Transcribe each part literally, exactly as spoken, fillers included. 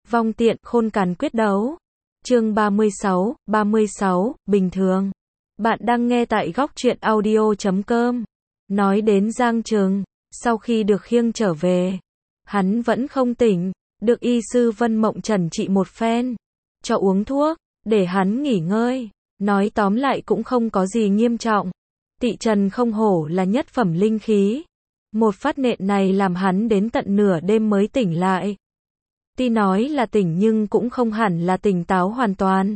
Vong tiện, khôn cằn quyết đấu. Chương ba mươi sáu, ba mươi sáu, bình thường. Bạn đang nghe tại góc truyện audio chấm com. Nói đến Giang Trừng, sau khi được khiêng trở về, hắn vẫn không tỉnh, được y sư Vân Mộng trần trị một phen, cho uống thuốc, để hắn nghỉ ngơi. Nói tóm lại cũng không có gì nghiêm trọng. Tị trần không hổ là nhất phẩm linh khí. Một phát nện này làm hắn đến tận nửa đêm mới tỉnh lại. Tuy nói là tỉnh nhưng cũng không hẳn là tỉnh táo hoàn toàn.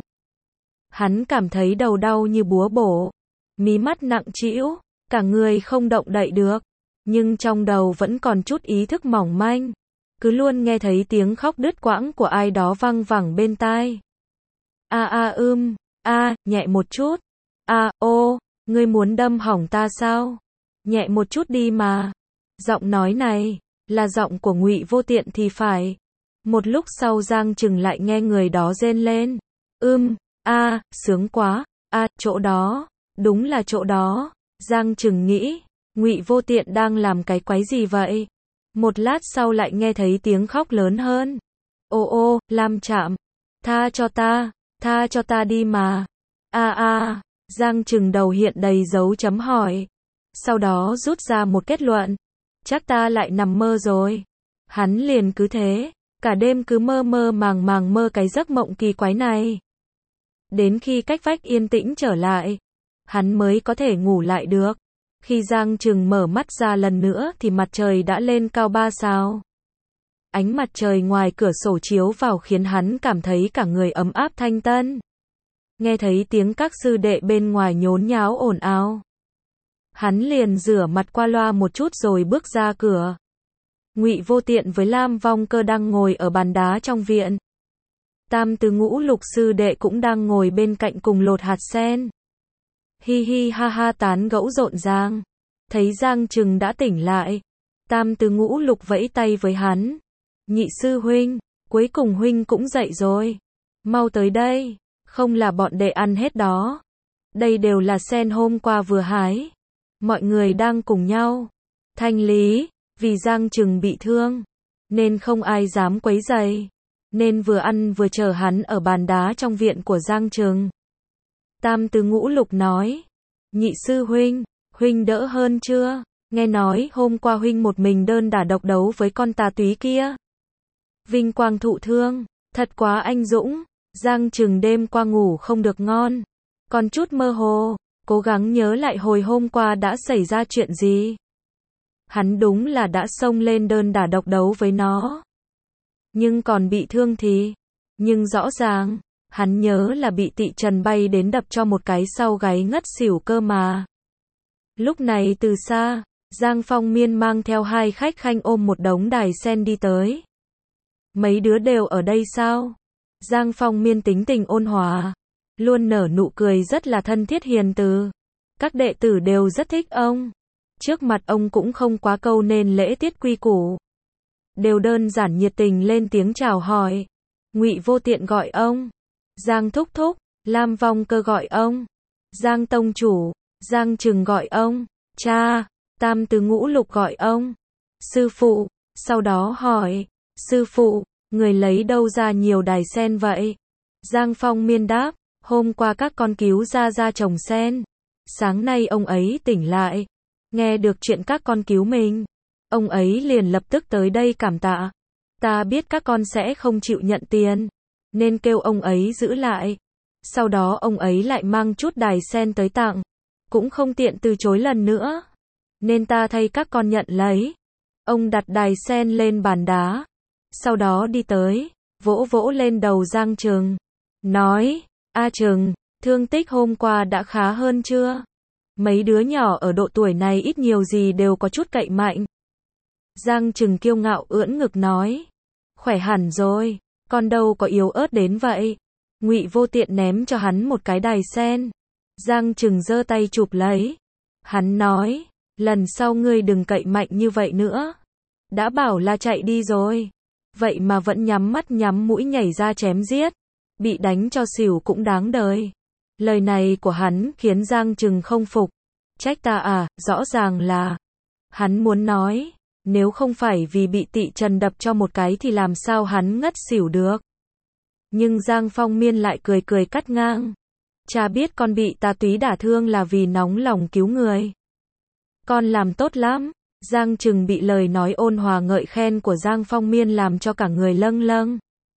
Hắn cảm thấy đầu đau như búa bổ, mí mắt nặng trĩu, cả người không động đậy được, nhưng trong đầu vẫn còn chút ý thức mỏng manh, cứ luôn nghe thấy tiếng khóc đứt quãng của ai đó văng vẳng bên tai. A a ưm, a, nhẹ một chút. A, ô, ngươi muốn đâm hỏng ta sao? Nhẹ một chút đi mà. Giọng nói này là giọng của Ngụy Vô Tiện thì phải. Một lúc sau Giang Trừng lại nghe người đó rên lên. Ưm, a, sướng quá, a, chỗ đó, đúng là chỗ đó. Giang Trừng nghĩ, Ngụy Vô Tiện đang làm cái quái gì vậy? Một lát sau lại nghe thấy tiếng khóc lớn hơn. Ô ô, Lam Trạm, tha cho ta, tha cho ta đi mà. A a, Giang Trừng đầu hiện đầy dấu chấm hỏi. Sau đó rút ra một kết luận. Chắc ta lại nằm mơ rồi. Hắn liền cứ thế, cả đêm cứ mơ mơ màng màng mơ cái giấc mộng kỳ quái này. Đến khi cách vách yên tĩnh trở lại, hắn mới có thể ngủ lại được. Khi Giang Trừng mở mắt ra lần nữa thì mặt trời đã lên cao ba sao. Ánh mặt trời ngoài cửa sổ chiếu vào khiến hắn cảm thấy cả người ấm áp thanh tân. Nghe thấy tiếng các sư đệ bên ngoài nhốn nháo ồn ào. Hắn liền rửa mặt qua loa một chút rồi bước ra cửa. Ngụy Vô Tiện với Lam Vong Cơ đang ngồi ở bàn đá trong viện. Tam Tứ Ngũ Lục sư đệ cũng đang ngồi bên cạnh cùng lột hạt sen. Hi hi ha ha tán gẫu rộn ràng. Thấy Giang Trừng đã tỉnh lại, Tam Tứ Ngũ Lục vẫy tay với hắn. Nhị sư huynh, cuối cùng huynh cũng dậy rồi. Mau tới đây, không là bọn đệ ăn hết đó. Đây đều là sen hôm qua vừa hái. Mọi người đang cùng nhau thanh lý, vì Giang Trừng bị thương, nên không ai dám quấy rầy, nên vừa ăn vừa chờ hắn ở bàn đá trong viện của Giang Trừng. Tam Tứ Ngũ Lục nói, nhị sư huynh, huynh đỡ hơn chưa? Nghe nói hôm qua huynh một mình đơn đả độc đấu với con tà túy kia. Vinh quang thụ thương, thật quá anh dũng. Giang Trừng đêm qua ngủ không được ngon, còn chút mơ hồ, cố gắng nhớ lại hồi hôm qua đã xảy ra chuyện gì. Hắn đúng là đã xông lên đơn đả độc đấu với nó. Nhưng còn bị thương thì, nhưng rõ ràng, hắn nhớ là bị Tị Trần bay đến đập cho một cái sau gáy ngất xỉu cơ mà. Lúc này từ xa, Giang Phong Miên mang theo hai khách khanh ôm một đống đài sen đi tới. Mấy đứa đều ở đây sao? Giang Phong Miên tính tình ôn hòa, luôn nở nụ cười rất là thân thiết hiền từ. Các đệ tử đều rất thích ông. Trước mặt ông cũng không quá câu nên lễ tiết quy củ. Đều đơn giản nhiệt tình lên tiếng chào hỏi. Ngụy Vô Tiện gọi ông Giang Thúc Thúc, Lam Vong Cơ gọi ông Giang Tông Chủ, Giang Trừng gọi ông cha, Tam Tứ Ngũ Lục gọi ông sư phụ. Sau đó hỏi, sư phụ, người lấy đâu ra nhiều đài sen vậy? Giang Phong Miên đáp, hôm qua các con cứu ra ra trồng sen. Sáng nay ông ấy tỉnh lại, nghe được chuyện các con cứu mình, ông ấy liền lập tức tới đây cảm tạ. Ta biết các con sẽ không chịu nhận tiền, nên kêu ông ấy giữ lại. Sau đó ông ấy lại mang chút đài sen tới tặng, cũng không tiện từ chối lần nữa, nên ta thay các con nhận lấy. Ông đặt đài sen lên bàn đá, sau đó đi tới, vỗ vỗ lên đầu Giang Trừng, nói, A Trừng, thương tích hôm qua đã khá hơn chưa? Mấy đứa nhỏ ở độ tuổi này ít nhiều gì đều có chút cậy mạnh. Giang Trừng kiêu ngạo ưỡn ngực nói, khỏe hẳn rồi, con đâu có yếu ớt đến vậy. Ngụy Vô Tiện ném cho hắn một cái đài sen. Giang Trừng giơ tay chụp lấy. Hắn nói, lần sau ngươi đừng cậy mạnh như vậy nữa. Đã bảo là chạy đi rồi, vậy mà vẫn nhắm mắt nhắm mũi nhảy ra chém giết. Bị đánh cho xỉu cũng đáng đời. Lời này của hắn khiến Giang Trừng không phục. Trách ta à, rõ ràng là. Hắn muốn nói, Nếu không phải vì bị Tị Trần đập cho một cái thì làm sao hắn ngất xỉu được. Nhưng Giang Phong Miên lại cười cười cắt ngang. Cha biết con bị tà túy đả thương là vì nóng lòng cứu người. Con làm tốt lắm. Giang Trừng bị lời nói ôn hòa ngợi khen của Giang Phong Miên làm cho cả người lâng lâng.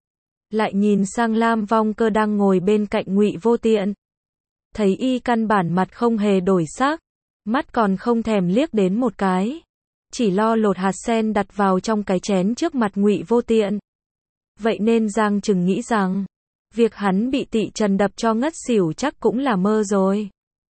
Lại nhìn sang Lam Vong Cơ đang ngồi bên cạnh Ngụy Vô Tiện. Thấy y căn bản mặt không hề đổi sắc, mắt còn không thèm liếc đến một cái, chỉ lo lột hạt sen đặt vào trong cái chén trước mặt Ngụy Vô Tiện. Vậy nên Giang Trừng nghĩ rằng, việc hắn bị Tị Trần đập cho ngất xỉu chắc cũng là mơ rồi.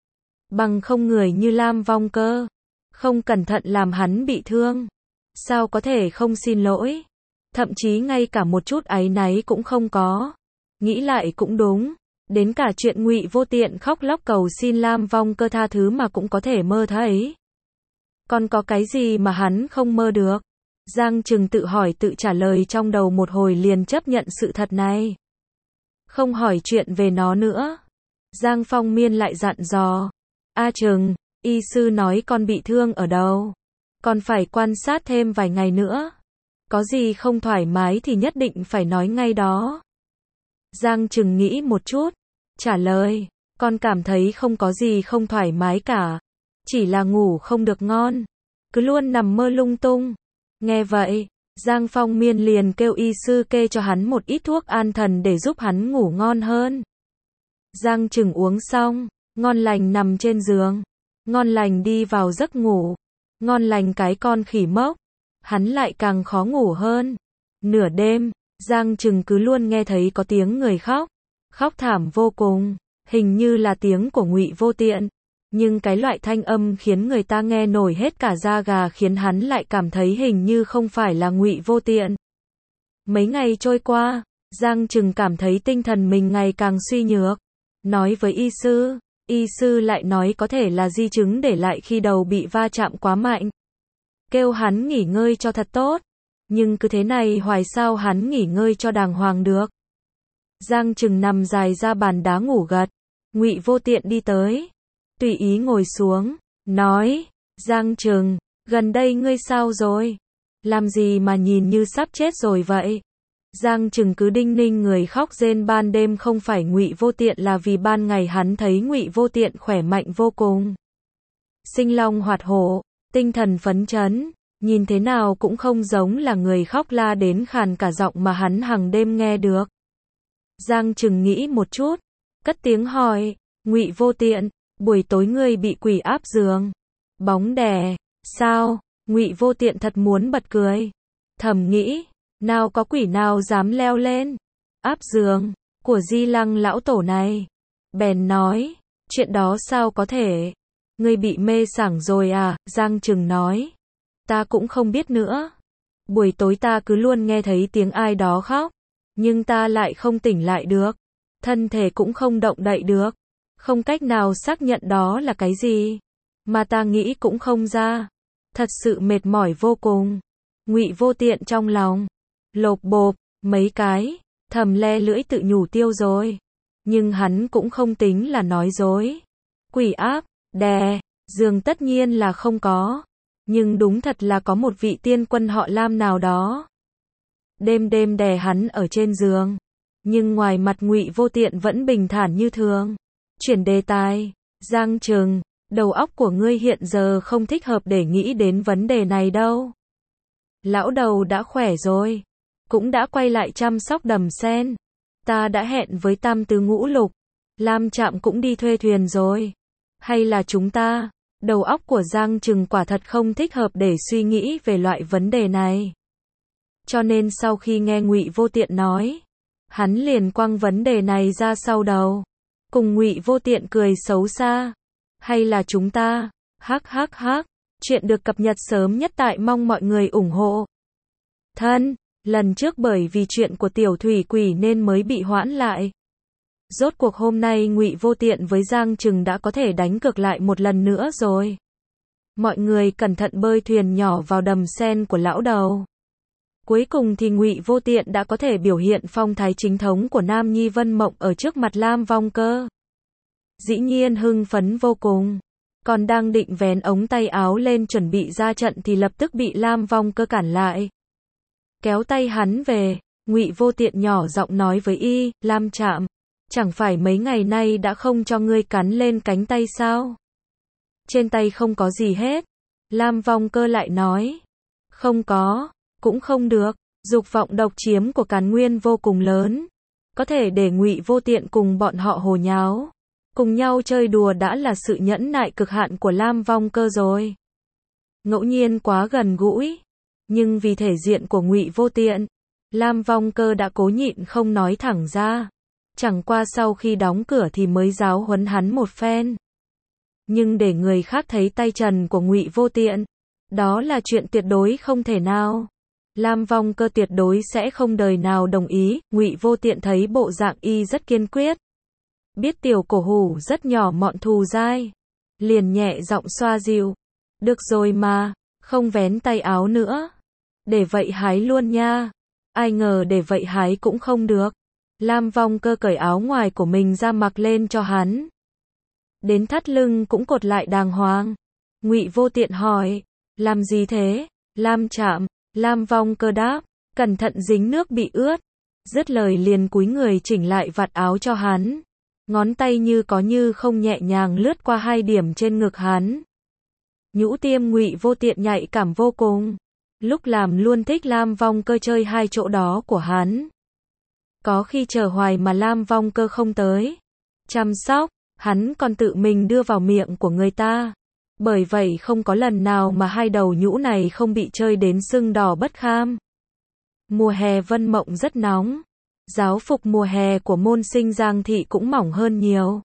Bằng không người như Lam Vong Cơ, không cẩn thận làm hắn bị thương, sao có thể không xin lỗi, thậm chí ngay cả một chút áy náy cũng không có. Nghĩ lại cũng đúng, đến cả chuyện Ngụy Vô Tiện khóc lóc cầu xin Lam Vong Cơ tha thứ mà cũng có thể mơ thấy. Còn có cái gì mà hắn không mơ được? Giang Trừng tự hỏi tự trả lời trong đầu một hồi liền chấp nhận sự thật này. Không hỏi chuyện về nó nữa. Giang Phong Miên lại dặn dò. A Trừng, y sư nói con bị thương ở đâu? Còn phải quan sát thêm vài ngày nữa. Có gì không thoải mái thì nhất định phải nói ngay đó. Giang Trừng nghĩ một chút, trả lời, con cảm thấy không có gì không thoải mái cả. Chỉ là ngủ không được ngon, cứ luôn nằm mơ lung tung. Nghe vậy, Giang Phong Miên liền kêu y sư kê cho hắn một ít thuốc an thần để giúp hắn ngủ ngon hơn. Giang Trừng uống xong, ngon lành nằm trên giường, ngon lành đi vào giấc ngủ, ngon lành cái con khỉ mốc, hắn lại càng khó ngủ hơn. Nửa đêm, Giang Trừng cứ luôn nghe thấy có tiếng người khóc, khóc thảm vô cùng, hình như là tiếng của Ngụy Vô Tiện. Nhưng cái loại thanh âm khiến người ta nghe nổi hết cả da gà khiến hắn lại cảm thấy hình như không phải là Ngụy Vô Tiện. Mấy ngày trôi qua, Giang Trừng cảm thấy tinh thần mình ngày càng suy nhược. Nói với y sư, y sư lại nói có thể là di chứng để lại khi đầu bị va chạm quá mạnh. Kêu hắn nghỉ ngơi cho thật tốt. Nhưng cứ thế này hoài sao hắn nghỉ ngơi cho đàng hoàng được. Giang Trừng nằm dài ra bàn đá ngủ gật. Ngụy Vô Tiện đi tới, tùy ý ngồi xuống, nói, Giang Trừng, gần đây ngươi sao rồi? Làm gì mà nhìn như sắp chết rồi vậy? Giang Trừng cứ đinh ninh người khóc rên ban đêm không phải Ngụy Vô Tiện là vì ban ngày hắn thấy Ngụy Vô Tiện khỏe mạnh vô cùng. Sinh long hoạt hổ, tinh thần phấn chấn, nhìn thế nào cũng không giống là người khóc la đến khàn cả giọng mà hắn hằng đêm nghe được. Giang Trừng nghĩ một chút, cất tiếng hỏi, Ngụy Vô Tiện, buổi tối ngươi bị quỷ áp giường, bóng đè, sao? Ngụy Vô Tiện thật muốn bật cười, thầm nghĩ, nào có quỷ nào dám leo lên áp giường của Di Lăng lão tổ này. Bèn nói, chuyện đó sao có thể? Ngươi bị mê sảng rồi à? Giang Trừng nói, ta cũng không biết nữa. Buổi tối ta cứ luôn nghe thấy tiếng ai đó khóc, nhưng ta lại không tỉnh lại được, thân thể cũng không động đậy được, không cách nào xác nhận đó là cái gì, mà ta nghĩ cũng không ra, thật sự mệt mỏi vô cùng. Ngụy Vô Tiện trong lòng lộp bộp mấy cái, thầm le lưỡi tự nhủ tiêu rồi, nhưng hắn cũng không tính là nói dối. Quỷ áp đè giường tất nhiên là không có, nhưng đúng thật là có một vị tiên quân họ Lam nào đó đêm đêm đè hắn ở trên giường, nhưng ngoài mặt Ngụy Vô Tiện vẫn bình thản như thường. Chuyển đề tài, Giang Trừng, đầu óc của ngươi hiện giờ không thích hợp để nghĩ đến vấn đề này đâu. Lão đầu đã khỏe rồi, cũng đã quay lại chăm sóc Đầm Sen. Ta đã hẹn với Tam Tứ Ngũ Lục, Lam Trạm cũng đi thuê thuyền rồi. Hay là chúng ta, đầu óc của Giang Trừng quả thật không thích hợp để suy nghĩ về loại vấn đề này. Cho nên sau khi nghe Ngụy Vô Tiện nói, hắn liền quăng vấn đề này ra sau đầu. Cùng Ngụy Vô Tiện cười xấu xa. Hay là chúng ta, hắc hắc hắc, chuyện được cập nhật sớm nhất tại mong mọi người ủng hộ. Thân, lần trước bởi vì chuyện của Tiểu Thủy Quỷ nên mới bị hoãn lại. Rốt cuộc hôm nay Ngụy Vô Tiện với Giang Trừng đã có thể đánh cược lại một lần nữa rồi. Mọi người cẩn thận bơi thuyền nhỏ vào Đầm Sen của lão đầu. Cuối cùng thì Ngụy Vô Tiện đã có thể biểu hiện phong thái chính thống của Nam Nhi Vân Mộng ở trước mặt Lam Vong Cơ. Dĩ nhiên hưng phấn vô cùng. Còn đang định vén ống tay áo lên chuẩn bị ra trận thì lập tức bị Lam Vong Cơ cản lại. Kéo tay hắn về, Ngụy Vô Tiện nhỏ giọng nói với y, Lam Trạm, chẳng phải mấy ngày nay đã không cho ngươi cắn lên cánh tay sao? Trên tay không có gì hết. Lam Vong Cơ lại nói, không có, cũng không được, dục vọng độc chiếm của Càn Nguyên vô cùng lớn. Có thể để Ngụy Vô Tiện cùng bọn họ hồ nháo, cùng nhau chơi đùa đã là sự nhẫn nại cực hạn của Lam Vong Cơ rồi. Ngẫu nhiên quá gần gũi, nhưng vì thể diện của Ngụy Vô Tiện, Lam Vong Cơ đã cố nhịn không nói thẳng ra. Chẳng qua sau khi đóng cửa thì mới giáo huấn hắn một phen. Nhưng để người khác thấy tay trần của Ngụy Vô Tiện, đó là chuyện tuyệt đối không thể nào. Lam Vong Cơ tuyệt đối sẽ không đời nào đồng ý. Ngụy Vô Tiện thấy bộ dạng y rất kiên quyết, biết tiểu cổ hủ rất nhỏ mọn thù dai, liền nhẹ giọng xoa dịu, được rồi mà, không vén tay áo nữa, để vậy hái luôn nha. Ai ngờ để vậy hái cũng không được. Lam Vong Cơ cởi áo ngoài của mình ra mặc lên cho hắn, đến thắt lưng cũng cột lại đàng hoàng. Ngụy Vô Tiện hỏi, làm gì thế? Lam Trạm. Lam Vong Cơ đáp, cẩn thận dính nước bị ướt. Dứt lời liền cúi người chỉnh lại vạt áo cho hắn. Ngón tay như có như không nhẹ nhàng lướt qua hai điểm trên ngực hắn. Nhũ tiêm Ngụy Vô Tiện nhạy cảm vô cùng. Lúc làm luôn thích Lam Vong Cơ chơi hai chỗ đó của hắn. Có khi chờ hoài mà Lam Vong Cơ không tới chăm sóc, hắn còn tự mình đưa vào miệng của người ta. Bởi vậy không có lần nào mà hai đầu nhũ này không bị chơi đến sưng đỏ bất kham. Mùa hè Vân Mộng rất nóng. Giáo phục mùa hè của môn sinh Giang Thị cũng mỏng hơn nhiều.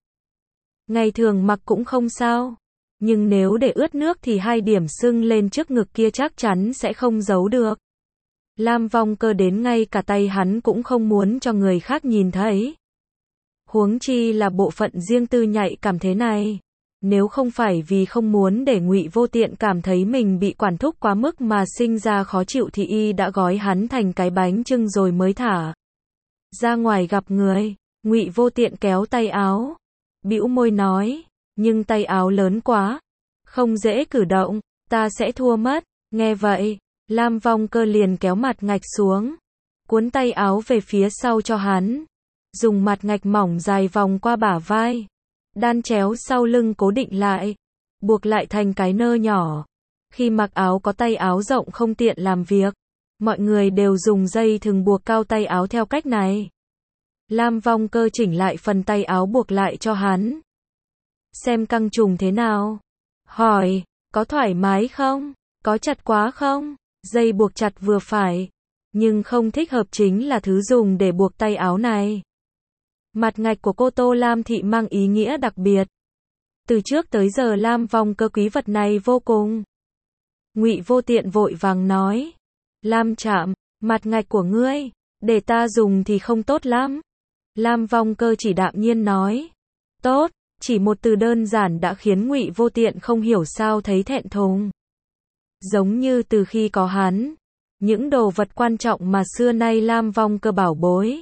Ngày thường mặc cũng không sao. Nhưng nếu để ướt nước thì hai điểm sưng lên trước ngực kia chắc chắn sẽ không giấu được. Lam Vong Cơ đến ngay cả tay hắn cũng không muốn cho người khác nhìn thấy. Huống chi là bộ phận riêng tư nhạy cảm thế này. Nếu không phải vì không muốn để Ngụy Vô Tiện cảm thấy mình bị quản thúc quá mức mà sinh ra khó chịu thì y đã gói hắn thành cái bánh chưng rồi mới thả ra ngoài gặp người. Ngụy Vô Tiện kéo tay áo, bĩu môi nói, nhưng tay áo lớn quá, không dễ cử động, ta sẽ thua mất. Nghe vậy, Lam Vong Cơ liền kéo mặt ngạch xuống, cuốn tay áo về phía sau cho hắn, dùng mặt ngạch mỏng dài vòng qua bả vai, đan chéo sau lưng cố định lại, buộc lại thành cái nơ nhỏ. Khi mặc áo có tay áo rộng không tiện làm việc, mọi người đều dùng dây thừng buộc cao tay áo theo cách này. Lam Vong Cơ chỉnh lại phần tay áo buộc lại cho hắn. Xem căng trùng thế nào? Hỏi, có thoải mái không? Có chặt quá không? Dây buộc chặt vừa phải, nhưng không thích hợp chính là thứ dùng để buộc tay áo này. Mặt ngạch của cô Tô Lam Thị mang ý nghĩa đặc biệt. Từ trước tới giờ Lam Vong Cơ quý vật này vô cùng. Ngụy Vô Tiện vội vàng nói, Lam Trạm, mặt ngạch của ngươi, để ta dùng thì không tốt lắm. Lam Vong Cơ chỉ đạm nhiên nói, tốt, chỉ một từ đơn giản đã khiến Ngụy Vô Tiện không hiểu sao thấy thẹn thùng. Giống như từ khi có hắn, những đồ vật quan trọng mà xưa nay Lam Vong Cơ bảo bối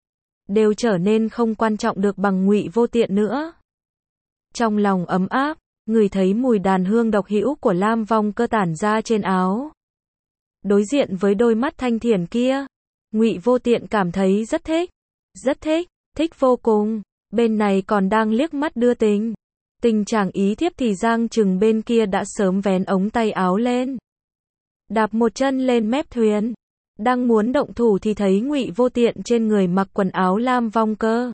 đều trở nên không quan trọng được bằng Ngụy Vô Tiện nữa. Trong lòng ấm áp, người thấy mùi đàn hương độc hữu của Lam Vong Cơ tản ra trên áo. Đối diện với đôi mắt thanh thiền kia, Ngụy Vô Tiện cảm thấy rất thích, rất thích, thích vô cùng. Bên này còn đang liếc mắt đưa tình, tình trạng ý thiếp thì Giang Trừng bên kia đã sớm vén ống tay áo lên, đạp một chân lên mép thuyền, đang muốn động thủ thì thấy Ngụy Vô Tiện trên người mặc quần áo Lam Vong Cơ.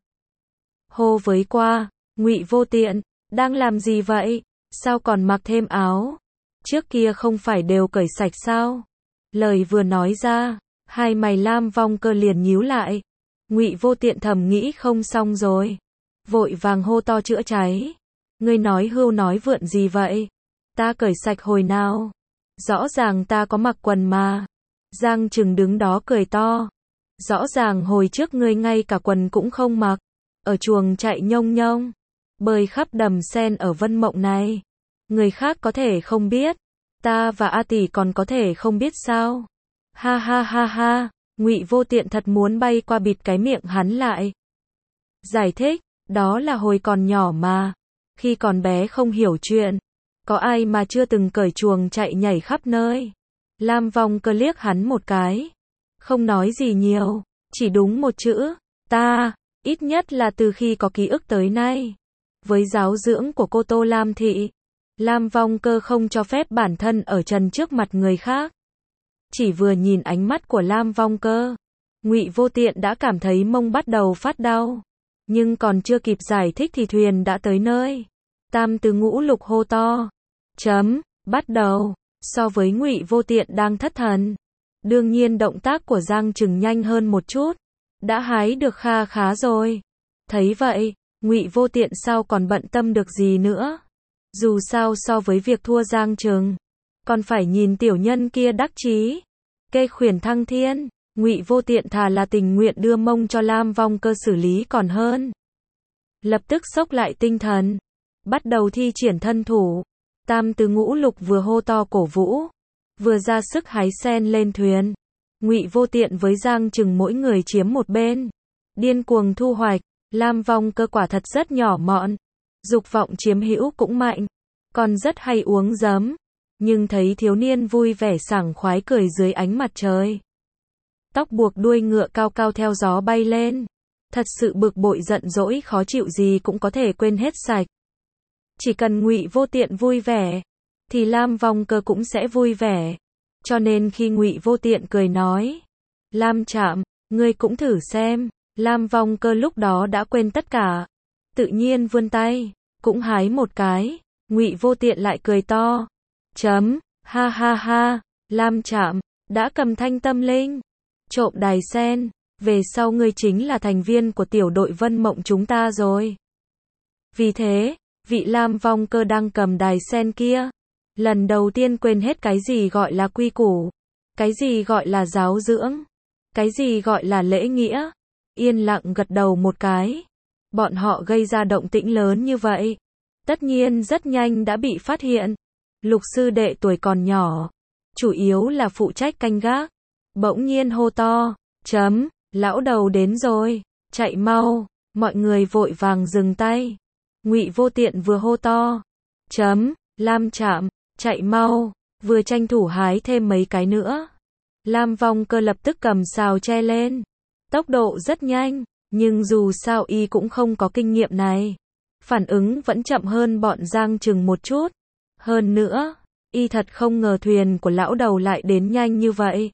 Hô với qua, Ngụy Vô Tiện, đang làm gì vậy? Sao còn mặc thêm áo? Trước kia không phải đều cởi sạch sao? Lời vừa nói ra, hai mày Lam Vong Cơ liền nhíu lại. Ngụy Vô Tiện thầm nghĩ không xong rồi, vội vàng hô to chữa cháy. Ngươi nói hưu nói vượn gì vậy? Ta cởi sạch hồi nào? Rõ ràng ta có mặc quần mà. Giang Trừng đứng đó cười to. Rõ ràng hồi trước ngươi ngay cả quần cũng không mặc, ở chuồng chạy nhông nhông, bơi khắp đầm sen ở Vân Mộng này. Người khác có thể không biết, ta và A Tỷ còn có thể không biết sao? Ha ha ha ha, Ngụy Vô Tiện thật muốn bay qua bịt cái miệng hắn lại. Giải thích, đó là hồi còn nhỏ mà. Khi còn bé không hiểu chuyện, có ai mà chưa từng cởi chuồng chạy nhảy khắp nơi. Lam Vong Cơ liếc hắn một cái, không nói gì nhiều, chỉ đúng một chữ, ta, ít nhất là từ khi có ký ức tới nay. Với giáo dưỡng của cô Tô Lam Thị, Lam Vong Cơ không cho phép bản thân ở trần trước mặt người khác. Chỉ vừa nhìn ánh mắt của Lam Vong Cơ, Ngụy Vô Tiện đã cảm thấy mông bắt đầu phát đau. Nhưng còn chưa kịp giải thích thì thuyền đã tới nơi. Tam Tứ Ngũ Lục hô to. Chấm, bắt đầu. So với Ngụy Vô Tiện đang thất thần, đương nhiên động tác của Giang Trừng nhanh hơn một chút. Đã hái được kha khá rồi. Thấy vậy, Ngụy Vô Tiện sao còn bận tâm được gì nữa. Dù sao so với việc thua Giang Trừng, còn phải nhìn tiểu nhân kia đắc chí. Kê khuyển thăng thiên, Ngụy Vô Tiện thà là tình nguyện đưa mông cho Lam Vong Cơ xử lý còn hơn. Lập tức xốc lại tinh thần, bắt đầu thi triển thân thủ. Tam Tứ Ngũ Lục vừa hô to cổ vũ, vừa ra sức hái sen lên thuyền. Ngụy Vô Tiện với Giang Trừng mỗi người chiếm một bên, điên cuồng thu hoạch. Lam Vong Cơ quả thật rất nhỏ mọn, dục vọng chiếm hữu cũng mạnh, còn rất hay uống giấm. Nhưng thấy thiếu niên vui vẻ sảng khoái cười dưới ánh mặt trời, tóc buộc đuôi ngựa cao cao theo gió bay lên, thật sự bực bội giận dỗi khó chịu gì cũng có thể quên hết sạch. Chỉ cần Ngụy Vô Tiện vui vẻ, thì Lam Vong Cơ cũng sẽ vui vẻ. Cho nên khi Ngụy Vô Tiện cười nói, Lam Trạm, ngươi cũng thử xem. Lam Vong Cơ lúc đó đã quên tất cả, tự nhiên vươn tay, cũng hái một cái. Ngụy Vô Tiện lại cười to. Chấm, ha ha ha, Lam Trạm, đã cầm thanh tâm linh, trộm đài sen, về sau ngươi chính là thành viên của tiểu đội Vân Mộng chúng ta rồi. Vì thế, vị Lam Vong Cơ đang cầm đài sen kia, lần đầu tiên quên hết cái gì gọi là quy củ, cái gì gọi là giáo dưỡng, cái gì gọi là lễ nghĩa. Yên lặng gật đầu một cái. Bọn họ gây ra động tĩnh lớn như vậy, tất nhiên rất nhanh đã bị phát hiện. Lục sư đệ tuổi còn nhỏ, chủ yếu là phụ trách canh gác, bỗng nhiên hô to, chấm, lão đầu đến rồi, chạy mau. Mọi người vội vàng dừng tay. Ngụy Vô Tiện vừa hô to, chấm, Lam Trạm, chạy mau, vừa tranh thủ hái thêm mấy cái nữa. Lam Vong Cơ lập tức cầm sào tre lên, tốc độ rất nhanh, nhưng dù sao y cũng không có kinh nghiệm này, phản ứng vẫn chậm hơn bọn Giang Trừng một chút. Hơn nữa, y thật không ngờ thuyền của lão đầu lại đến nhanh như vậy.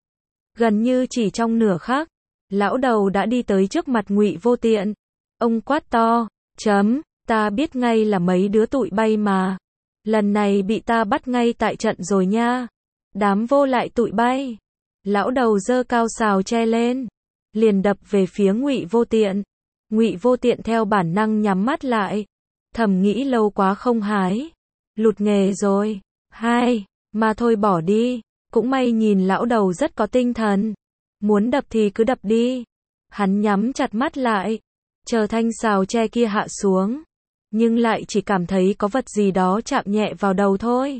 Gần như chỉ trong nửa khắc, lão đầu đã đi tới trước mặt Ngụy Vô Tiện. Ông quát to, chấm, ta biết ngay là mấy đứa tụi bay mà. Lần này bị ta bắt ngay tại trận rồi nha. Đám vô lại tụi bay. Lão đầu giơ cao sào tre lên, liền đập về phía Ngụy Vô Tiện. Ngụy Vô Tiện theo bản năng nhắm mắt lại, thầm nghĩ lâu quá không hái, lụt nghề rồi. Hai, mà thôi bỏ đi. Cũng may nhìn lão đầu rất có tinh thần, muốn đập thì cứ đập đi. Hắn nhắm chặt mắt lại, chờ thanh sào tre kia hạ xuống, nhưng lại chỉ cảm thấy có vật gì đó chạm nhẹ vào đầu thôi.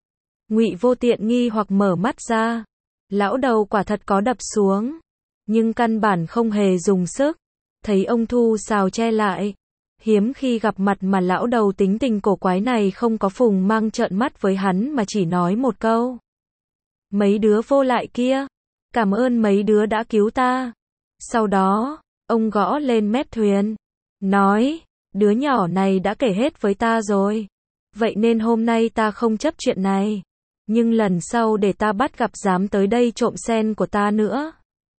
Ngụy Vô Tiện nghi hoặc mở mắt ra, lão đầu quả thật có đập xuống, nhưng căn bản không hề dùng sức. Thấy ông thu sào tre lại, hiếm khi gặp mặt mà lão đầu tính tình cổ quái này không có phùng mang trợn mắt với hắn mà chỉ nói một câu. Mấy đứa vô lại kia, cảm ơn mấy đứa đã cứu ta. Sau đó, ông gõ lên mép thuyền, nói, đứa nhỏ này đã kể hết với ta rồi, vậy nên hôm nay ta không chấp chuyện này, nhưng lần sau để ta bắt gặp dám tới đây trộm sen của ta nữa,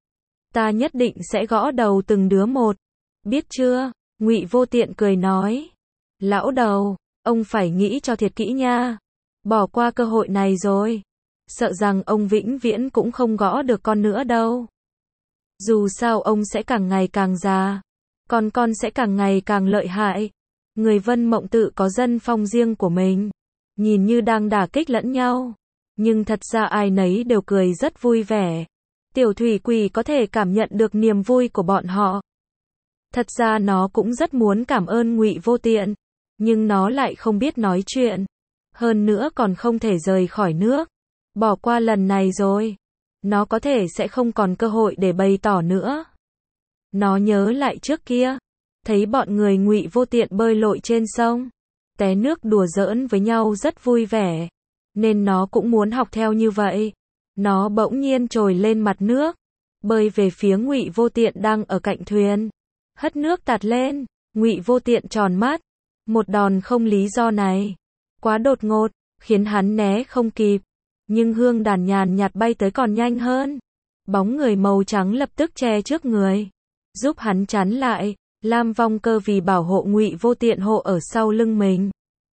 ta nhất định sẽ gõ đầu từng đứa một, biết chưa? Ngụy Vô Tiện cười nói, lão đầu, ông phải nghĩ cho thiệt kỹ nha, bỏ qua cơ hội này rồi, sợ rằng ông vĩnh viễn cũng không gõ được con nữa đâu. Dù sao ông sẽ càng ngày càng già, còn con sẽ càng ngày càng lợi hại. Người Vân Mộng tự có dân phong riêng của mình, nhìn như đang đả kích lẫn nhau, nhưng thật ra ai nấy đều cười rất vui vẻ. Tiểu thủy quỷ có thể cảm nhận được niềm vui của bọn họ. Thật ra nó cũng rất muốn cảm ơn Ngụy Vô Tiện, nhưng nó lại không biết nói chuyện, hơn nữa còn không thể rời khỏi nước. Bỏ qua lần này rồi, nó có thể sẽ không còn cơ hội để bày tỏ nữa. Nó nhớ lại trước kia, thấy bọn người Ngụy Vô Tiện bơi lội trên sông, té nước đùa giỡn với nhau rất vui vẻ, nên nó cũng muốn học theo như vậy. Nó bỗng nhiên trồi lên mặt nước, bơi về phía Ngụy Vô Tiện đang ở cạnh thuyền, hất nước tạt lên. Ngụy Vô Tiện tròn mắt, một đòn không lý do này, quá đột ngột, khiến hắn né không kịp, nhưng hương đàn nhàn nhạt bay tới còn nhanh hơn. Bóng người màu trắng lập tức che trước người, giúp hắn chắn lại. Lam Vong Cơ vì bảo hộ Ngụy Vô Tiện hộ ở sau lưng mình.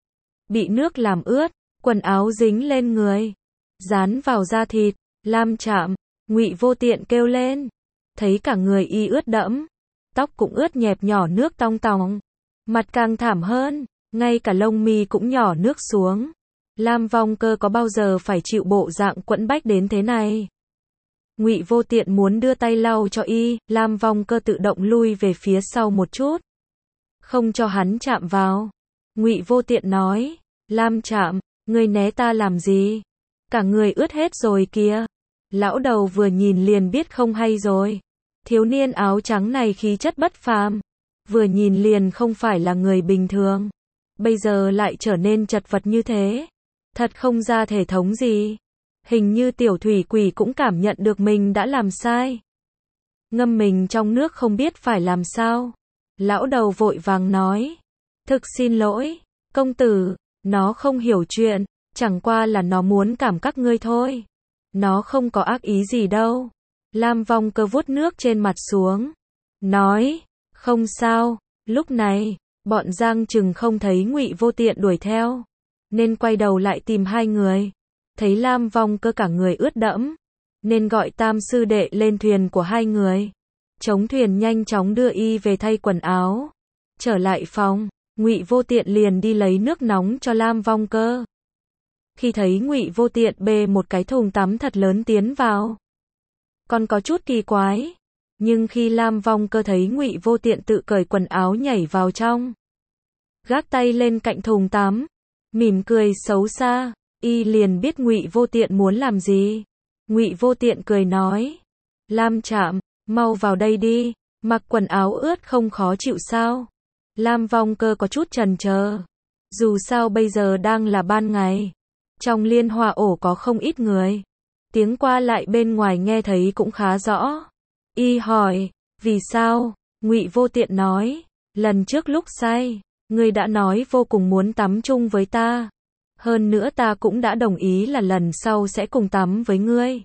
Bị nước làm ướt, quần áo dính lên người, dán vào da thịt. Lam Trạm, Ngụy Vô Tiện kêu lên, thấy cả người y ướt đẫm, tóc cũng ướt nhẹp nhỏ nước tong tòng, mặt càng thảm hơn, ngay cả lông mi cũng nhỏ nước xuống. Lam Vong Cơ có bao giờ phải chịu bộ dạng quẫn bách đến thế này? Ngụy Vô Tiện muốn đưa tay lau cho y, Lam Vong Cơ tự động lui về phía sau một chút, không cho hắn chạm vào. Ngụy Vô Tiện nói, Lam Trạm, ngươi né ta làm gì? Cả người ướt hết rồi kìa. Lão đầu vừa nhìn liền biết không hay rồi. Thiếu niên áo trắng này khí chất bất phàm, vừa nhìn liền không phải là người bình thường. Bây giờ lại trở nên chật vật như thế, thật không ra thể thống gì. Hình như tiểu thủy quỷ cũng cảm nhận được mình đã làm sai, ngâm mình trong nước không biết phải làm sao. Lão đầu vội vàng nói, thực xin lỗi, công tử, nó không hiểu chuyện, chẳng qua là nó muốn cảm các ngươi thôi. Nó không có ác ý gì đâu. Lam Vong Cơ vuốt nước trên mặt xuống, nói, không sao. Lúc này, bọn Giang Trừng không thấy Ngụy Vô Tiện đuổi theo, nên quay đầu lại tìm hai người. Thấy Lam Vong Cơ cả người ướt đẫm, nên gọi Tam sư đệ lên thuyền của hai người. Chống thuyền nhanh chóng đưa y về thay quần áo. Trở lại phòng, Ngụy Vô Tiện liền đi lấy nước nóng cho Lam Vong Cơ. Khi thấy Ngụy Vô Tiện bê một cái thùng tắm thật lớn tiến vào, còn có chút kỳ quái, nhưng khi Lam Vong Cơ thấy Ngụy Vô Tiện tự cởi quần áo nhảy vào trong, gác tay lên cạnh thùng tắm, mỉm cười xấu xa, y liền biết Ngụy Vô Tiện muốn làm gì. Ngụy Vô Tiện cười nói, Lam Trạm, mau vào đây đi, mặc quần áo ướt không khó chịu sao? Lam Vong Cơ có chút chần chờ, dù sao bây giờ đang là ban ngày, trong liên hoa ổ có không ít người, tiếng qua lại bên ngoài nghe thấy cũng khá rõ. Y hỏi, vì sao? Ngụy Vô Tiện nói, lần trước lúc say, ngươi đã nói vô cùng muốn tắm chung với ta. Hơn nữa ta cũng đã đồng ý là lần sau sẽ cùng tắm với ngươi.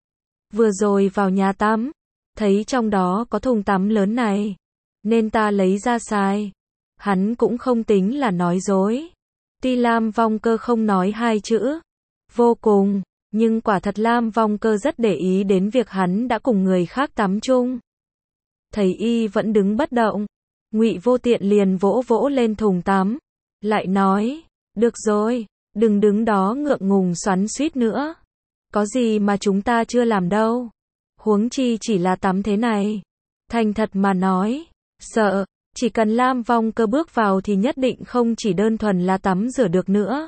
Vừa rồi vào nhà tắm, thấy trong đó có thùng tắm lớn này, nên ta lấy ra xài. Hắn cũng không tính là nói dối. Tuy Lam Vong Cơ không nói hai chữ vô cùng, nhưng quả thật Lam Vong Cơ rất để ý đến việc hắn đã cùng người khác tắm chung. Thấy y vẫn đứng bất động, Ngụy Vô Tiện liền vỗ vỗ lên thùng tắm, lại nói, được rồi, đừng đứng đó ngượng ngùng xoắn xuýt nữa. Có gì mà chúng ta chưa làm đâu. Huống chi chỉ là tắm thế này. Thành thật mà nói, sợ, chỉ cần Lam Vong Cơ bước vào thì nhất định không chỉ đơn thuần là tắm rửa được nữa.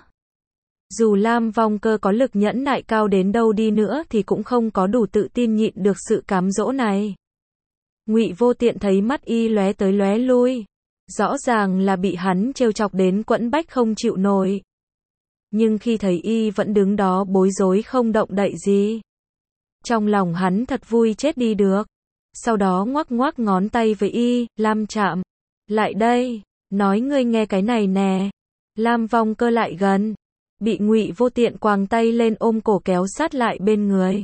Dù Lam Vong Cơ có lực nhẫn nại cao đến đâu đi nữa thì cũng không có đủ tự tin nhịn được sự cám dỗ này. Ngụy Vô Tiện thấy mắt y lóe tới lóe lui, rõ ràng là bị hắn trêu chọc đến quẫn bách không chịu nổi. Nhưng khi thấy y vẫn đứng đó bối rối không động đậy gì, trong lòng hắn thật vui chết đi được. Sau đó ngoắc ngoắc ngón tay với y, Lam Trạm, lại đây, nói ngươi nghe cái này nè. Lam Vong Cơ lại gần, bị Ngụy Vô Tiện quàng tay lên ôm cổ kéo sát lại bên người.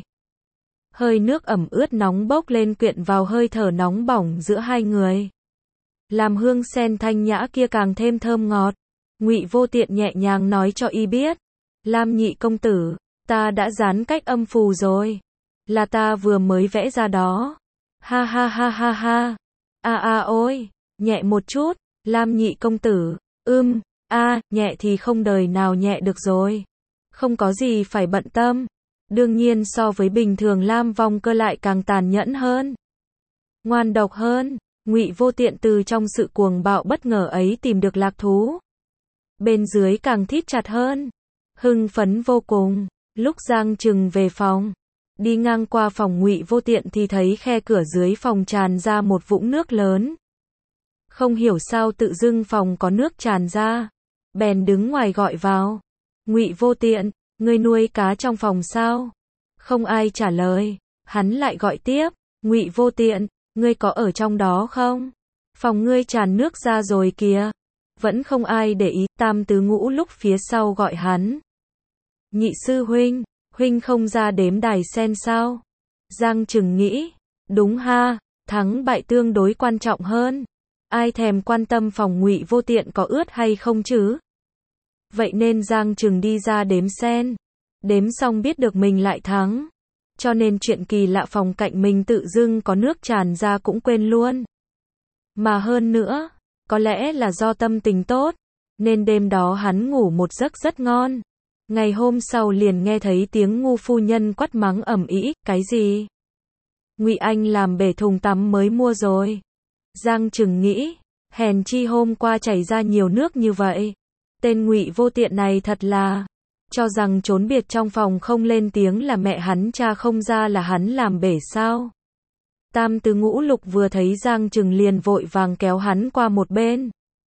Hơi nước ẩm ướt nóng bốc lên quyện vào hơi thở nóng bỏng giữa hai người, làm hương sen thanh nhã kia càng thêm thơm ngọt. Ngụy Vô Tiện nhẹ nhàng nói cho y biết, Lam nhị công tử, ta đã dán cách âm phù rồi, là ta vừa mới vẽ ra đó. Ha ha ha ha ha, a a ôi, nhẹ một chút. Lam nhị công tử, ưm, a, nhẹ thì không đời nào nhẹ được rồi, không có gì phải bận tâm. Đương nhiên so với bình thường Lam Vong Cơ lại càng tàn nhẫn hơn, ngoan độc hơn. Ngụy Vô Tiện từ trong sự cuồng bạo bất ngờ ấy tìm được lạc thú, bên dưới càng thít chặt hơn, hưng phấn vô cùng. Lúc Giang Trừng về phòng, đi ngang qua phòng Ngụy Vô Tiện thì thấy khe cửa dưới phòng tràn ra một vũng nước lớn. Không hiểu sao tự dưng phòng có nước tràn ra, bèn đứng ngoài gọi vào. Ngụy Vô Tiện, ngươi nuôi cá trong phòng sao? Không ai trả lời, hắn lại gọi tiếp, Ngụy Vô Tiện, ngươi có ở trong đó không? Phòng ngươi tràn nước ra rồi kìa. Vẫn không ai để ý, Tam Tứ Ngũ lúc phía sau gọi hắn. Nhị sư huynh, huynh không ra đếm đài sen sao? Giang Trừng nghĩ, đúng ha, thắng bại tương đối quan trọng hơn. Ai thèm quan tâm phòng Ngụy Vô Tiện có ướt hay không chứ? Vậy nên Giang Trừng đi ra đếm sen. Đếm xong biết được mình lại thắng. Cho nên chuyện kỳ lạ phòng cạnh mình tự dưng có nước tràn ra cũng quên luôn. Mà hơn nữa, có lẽ là do tâm tình tốt, nên đêm đó hắn ngủ một giấc rất ngon. Ngày hôm sau liền nghe thấy tiếng Ngu phu nhân quát mắng ầm ĩ, cái gì? Ngụy Anh làm bể thùng tắm mới mua rồi. Giang Trừng nghĩ, hèn chi hôm qua chảy ra nhiều nước như vậy. Tên Ngụy Vô Tiện này thật là, cho rằng trốn biệt trong phòng không lên tiếng là mẹ hắn tra không ra là hắn làm bể sao. Tam Tứ Ngũ Lục vừa thấy Giang Trừng liền vội vàng kéo hắn qua một bên.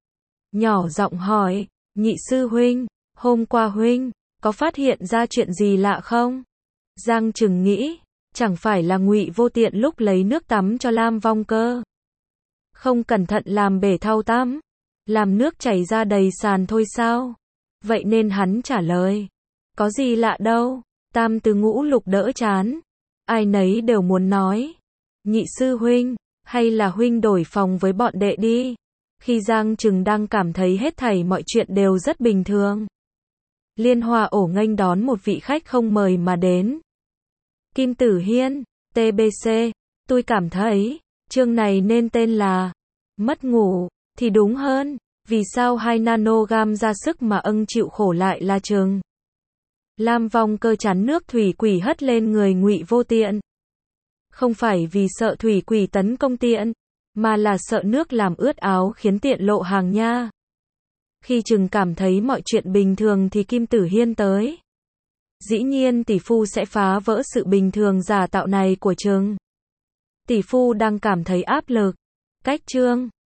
Nhỏ giọng hỏi, nhị sư huynh, hôm qua huynh, có phát hiện ra chuyện gì lạ không? Giang Trừng nghĩ, chẳng phải là Ngụy Vô Tiện lúc lấy nước tắm cho Lam Vong Cơ. Không cẩn thận làm bể thau tắm, làm nước chảy ra đầy sàn thôi sao? Vậy nên hắn trả lời, có gì lạ đâu. Tam Tứ Ngũ Lục đỡ chán, ai nấy đều muốn nói, nhị sư huynh, hay là huynh đổi phòng với bọn đệ đi. Khi Giang Trừng đang cảm thấy hết thảy mọi chuyện đều rất bình thường, Liên Hoa ổ nghênh đón một vị khách không mời mà đến. Kim Tử Hiên, tê bê xê, tôi cảm thấy, chương này nên tên là mất ngủ, thì đúng hơn, vì sao hai nanogam ra sức mà âng chịu khổ lại là Trừng. Lam Vong Cơ chắn nước thủy quỷ hất lên người Ngụy Vô Tiện. Không phải vì sợ thủy quỷ tấn công Tiện, mà là sợ nước làm ướt áo khiến Tiện lộ hàng nha. Khi Trừng cảm thấy mọi chuyện bình thường thì Kim Tử Hiên tới. Dĩ nhiên tỷ phu sẽ phá vỡ sự bình thường giả tạo này của Trừng. Tỷ phu đang cảm thấy áp lực. Cách chương